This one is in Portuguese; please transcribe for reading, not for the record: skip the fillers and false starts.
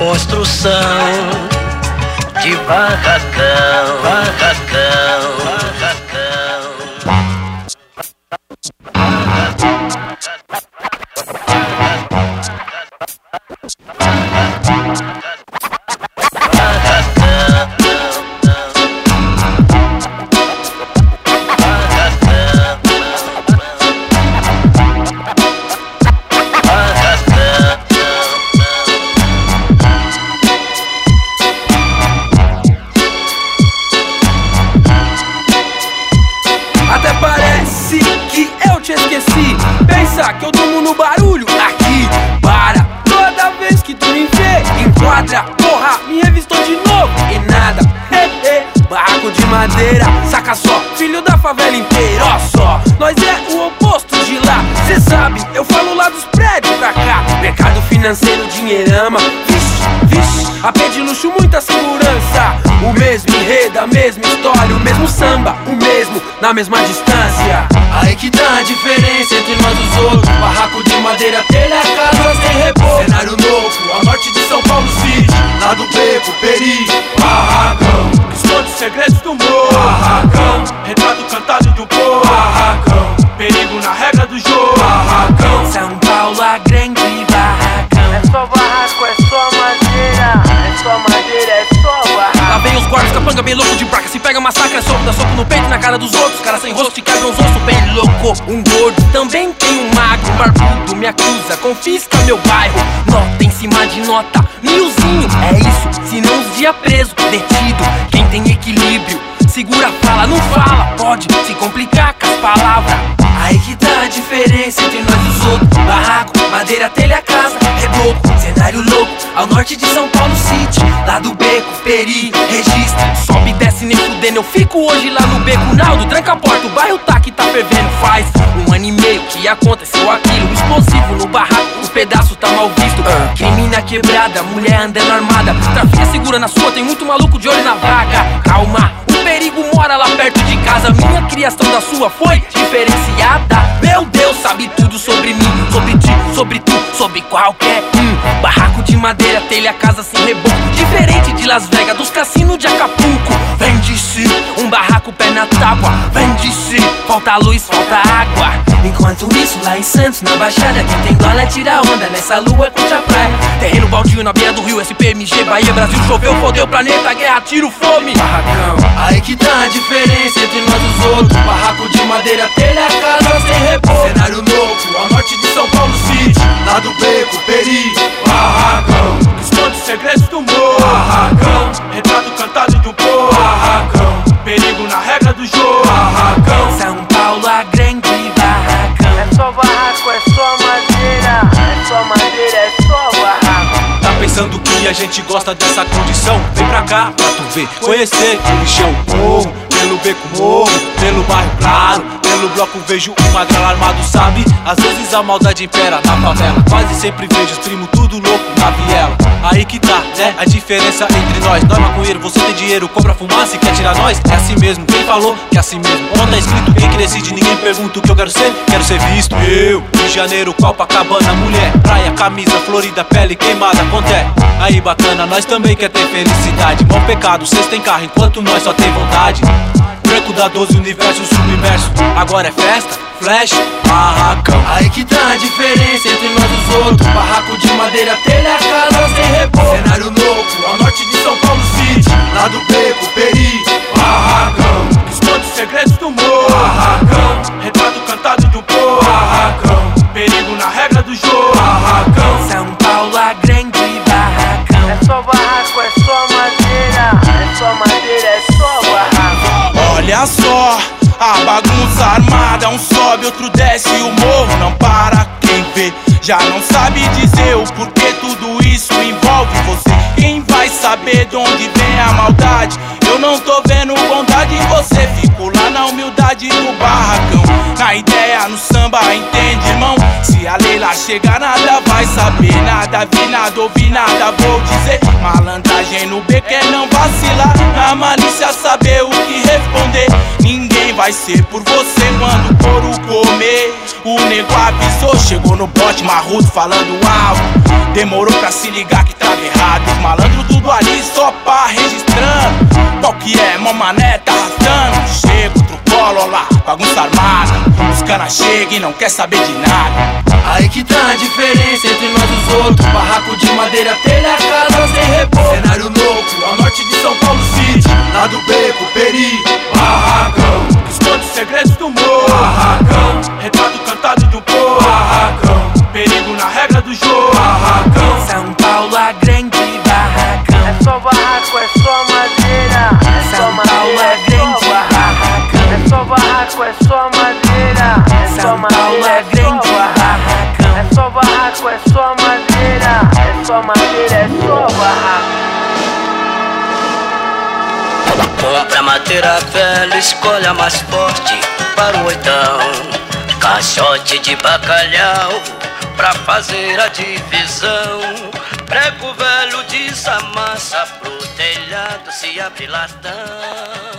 construção de barracão, barracão, barracão. Pensa que eu durmo no barulho aqui. Para, toda vez que tu me vê, enquadra, porra, me revistou de novo e nada. Barraco de madeira, saca só, filho da favela inteira. Ó só, nós é o oposto de lá. Cê sabe, eu falo lá dos prédios pra cá. Mercado financeiro, dinheirama. Vixe, vixe, AP de luxo, muita segurança. O mesmo enredo, a mesma história, o mesmo samba, o mesmo, na mesma distância. Aí que tá a diferença entre nós e os outros. Barraco de madeira, telha, casa sem reboco. Cenário novo, a norte de São Paulo City. Lá do Beco, Peri, barracão. Esconde segredos do morro, barracão. Retrato cantado do povo, barracão. Perigo na regra do jogo, barracão. São Paulo, a grande barracão. É só barraco, é só madeira. É só madeira, é só barraco. Lá vem os guardas, capanga bem louco de braca. Se pega massacre, é soco, dá soco no peito, na cara dos outros. Cara sem rosto, te quebram os ossos, bem louco. Um gordo, também tem um magro, um barbudo, me acusa, confisca meu bairro. Nota em cima de nota, milzinho, é isso, se não os dia preso, detido. Quem tem equilíbrio, segura a fala, não fala, pode se complicar com as palavras. Aí que tá a diferença entre nós e os outros. Barraco, madeira, telha, casa, reboco. Cenário louco, ao norte de São Paulo City. Lá do Beco, Peri, registra. Sobe e desce nem fudendo, eu fico hoje lá no Beco. Naldo, tranca a porta, o bairro tá que tá fervendo. Faz 1 ano e meio que aconteceu aquilo. Explosivo no barraco, os pedaços tá mal visto. Crime na quebrada, mulher andando armada. Trafica segura na sua, tem muito maluco de olho na vaga. Calma, o perigo mora lá perto de casa. Minha criação da sua foi diferenciada. Meu Deus, sabe tudo sobre mim, sobre ti, sobre tu, sobre qualquer barraco de madeira, telha, casa sem reboco. Diferente de Las Vegas, dos cassinos de Acapulco. Vem de si, um barraco pé na tábua. Vem de si, falta luz, falta água. Enquanto isso, lá em Santos, na Baixada, quem tem dólar tira onda, nessa lua curte a praia. Terreno baldio na beira do rio, SPMG, Bahia, Brasil, choveu, fodeu o planeta, guerra, tiro, fome. Barracão, aí que tá a diferença entre nós e os outros. Barraco de madeira, telha, casa sem reboco. Cenário novo, ao norte de São Paulo City. Lá do Beco, Peri, barracão. Esconde segredos do morro, barracão. Retrato cantado do povo, barracão. Perigo na regra do jogo, barracão. São Paulo, a grande barracão. É só barraco, é só madeira. É só madeira, é só barraco. Tá pensando que a gente gosta dessa condição? Vem pra cá pra tu ver, conhecer o lixão. Morro, pelo beco morro, pelo bairro claro. Pelo bloco vejo um magrelo armado, sabe? Às vezes a maldade impera na favela. Quase sempre vejo os primos tudo louco na viela. Aí que tá, né? A diferença entre nós. Nós maconheiro, você tem dinheiro, compra fumaça e quer tirar nós? É assim mesmo, quem falou que é assim mesmo? Onde tá escrito quem que decide, ninguém pergunta o que eu quero ser visto. Eu, Rio de Janeiro, Copacabana, mulher, praia, camisa, florida, pele queimada, quanto é? Aí bacana, nós também quer ter felicidade. Bom pecado, cês tem carro enquanto nós só tem vontade. Branco da 12, universo submerso. Agora é festa, flash, barracão. Aí que tá a diferença entre nós e os outros. Barraco de madeira, telha, casa sem reboco. Cenário novo, ao norte de São Paulo City. Lá do Beco, Peri, barracão. Esconde segredos do morro, barracão. Retrato cantado do povo, barracão. Perigo na regra do jogo, barracão. São Paulo, a grande barracão. É só barraco, é só madeira. É só madeira, é só barraco. Olha só, a bagunça armada, um sobe, outro desce e o morro não para. Quem vê já não sabe dizer o porquê tudo isso envolve você. Quem vai saber de onde vem a maldade? Eu não tô vendo bondade em você. Fico lá na humildade do barracão, na ideia, no samba, entende, irmão? Se a Leila chegar, nada vai saber. Nada vi, nada ouvi, nada vou dizer. Malandragem no beco é não vacilar, na malícia saber o que responder. Ninguém também vai ser por você. Quando o couro comer, o nego avisou. Chegou no bote marrudo falando alto, demorou pra se ligar que tava errado. Os malandros tudo ali só pá registrando. Qual que é, mó mané tá arrastando. Chega outro colo, ó lá, bagunça armada. Os caras chegam e não quer saber de nada. Aí que tá a diferença entre nós e os outros. Barraco de madeira, telha, casa sem reboco. Cenário louco, ao norte de São Paulo City. Lá do Beco, Peri, barracão. Esconde os segredos do morro, Barracão, retrato cantado do povo, barracão, perigo na regra do jogo, barracão. São Paulo, a grande barracão. É só barraco, é só madeira. É só São Paulo, madeira, a é grande só barraco. barracão. É só barraco, é só madeira. É só São Paulo, madeira, a é grande só barraco. barracão. É só barraco, é só madeira. É só madeira, é só barraco. Compra madeira velha, escolha a mais forte para o oitão. Caixote de bacalhau pra fazer a divisão. Prego velho desamassa pro telhado se abre latão.